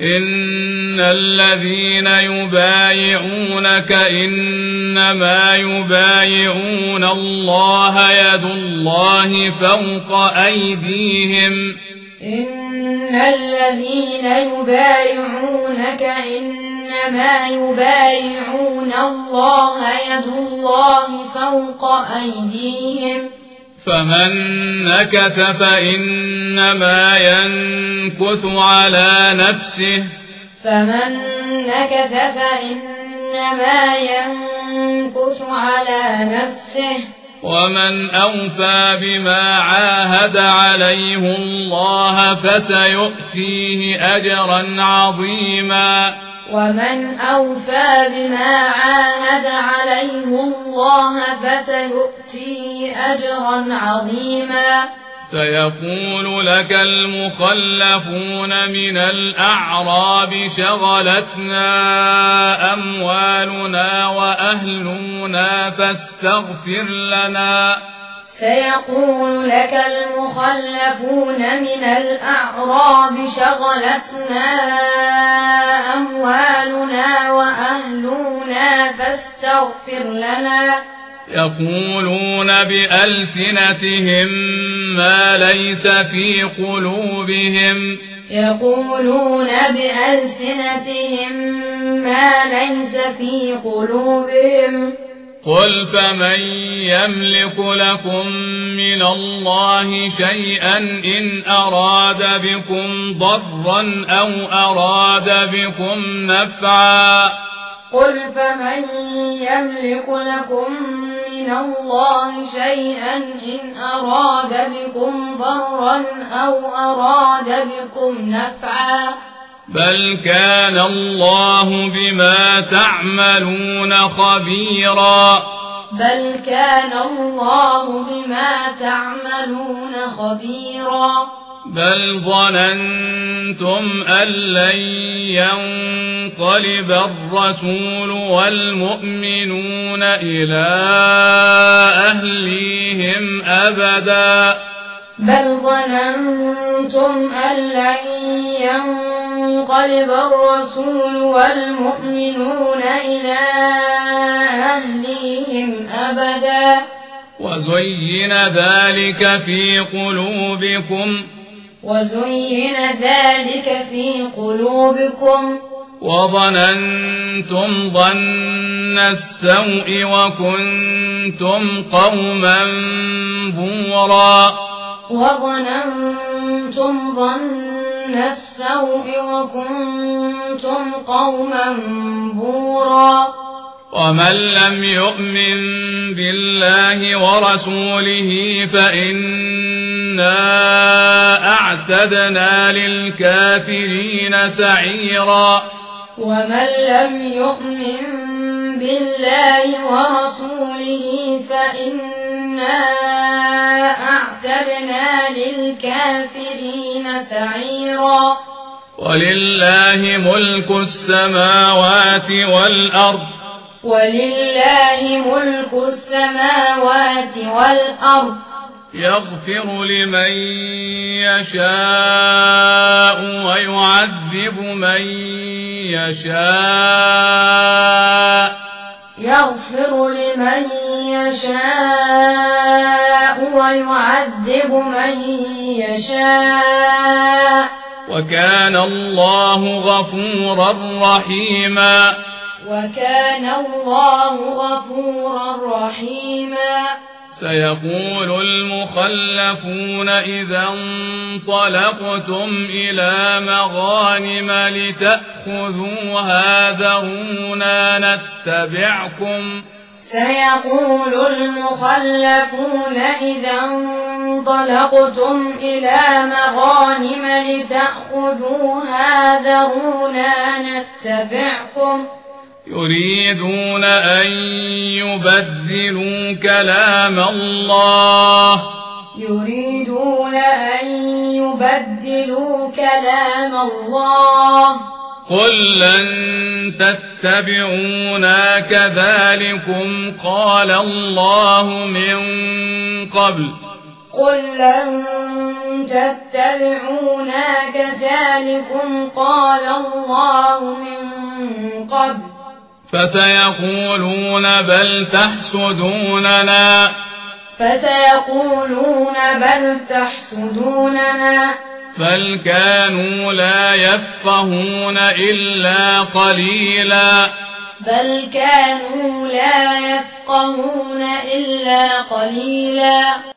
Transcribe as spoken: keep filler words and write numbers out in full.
إن الذين يبايعونك إنما يبايعون الله يد الله فوق أيديهم إن الذين يبايعونك إنما يبايعون الله يد الله فوق أيديهم فمن نكث فإنما ينكث على نفسه فمن نكث فإنما ينكث على نفسه ومن أوفى بما عاهد عليه الله فسيؤتيه أجرا عظيما ومن أوفى بما عاهد عليه الله فسيؤتيه أجرا عظيما سيقول لك المخلفون من الأعراب شغلتنا أموالنا وأهلنا فاستغفر لنا سيقول لك المخلفون من الأعراب شغلتنا أموالنا وأهلنا فاستغفر لنا يقولون بألسنتهم ما ليس في قلوبهم يقولون بألسنتهم ما ليس في قلوبهم قل فمن يملك لكم من الله شيئا إن أراد بكم ضرا أو أراد بكم نفعا قل فمن يملك لكم من الله شيئا إن أراد بكم ضرا أو أراد بكم نفعا بل كان الله بما تعملون خبيرا بل كان الله بما تعملون خبيرا بل ظننتم أن لن ينقلب الرسول والمؤمنون إلى أهليهم أبدا بل ظننتم أن لن ينقلب الرسول والمؤمنون إلى أهليهم أبدا وزين ذلك في قلوبكم وزين ذلك في قلوبكم وظننتم ظن السوء وكنتم قوما بورا وظننتم ظن السوء وكنتم قوما بورا ومن لم يؤمن بالله ورسوله فإنا أعتدنا للكافرين سعيرا ومن لم يؤمن بالله ورسوله فإنا أعتدنا للكافرين سعيرا ولله ملك السماوات والأرض ولله ملك السماوات والأرض يغفر لمن يشاء ويعذب من يشاء يغفر لمن يشاء ويعذب من يشاء وكان الله غفورا رحيما وكان الله غفورا رحيما سيقول المخلفون إذا انطلقتم إلى مغانم لتأخذوها ذرونا نتبعكم سيقول المخلفون إذا انطلقتم إلى مغانم لتأخذوها ذرونا نتبعكم يريدون أن يبدلوا كلام الله يريدون أن يبدلوا كلام الله قل لن تتبعونا كذلكم قال الله من قبل قل لن تتبعونا كذلكم قال الله من قبل فسيقولون بل تحسدوننا فسيقولون بل تحسدوننا بل كانوا لا يفقهون إلا قليلا بل كانوا لا يفقهون إلا قليلا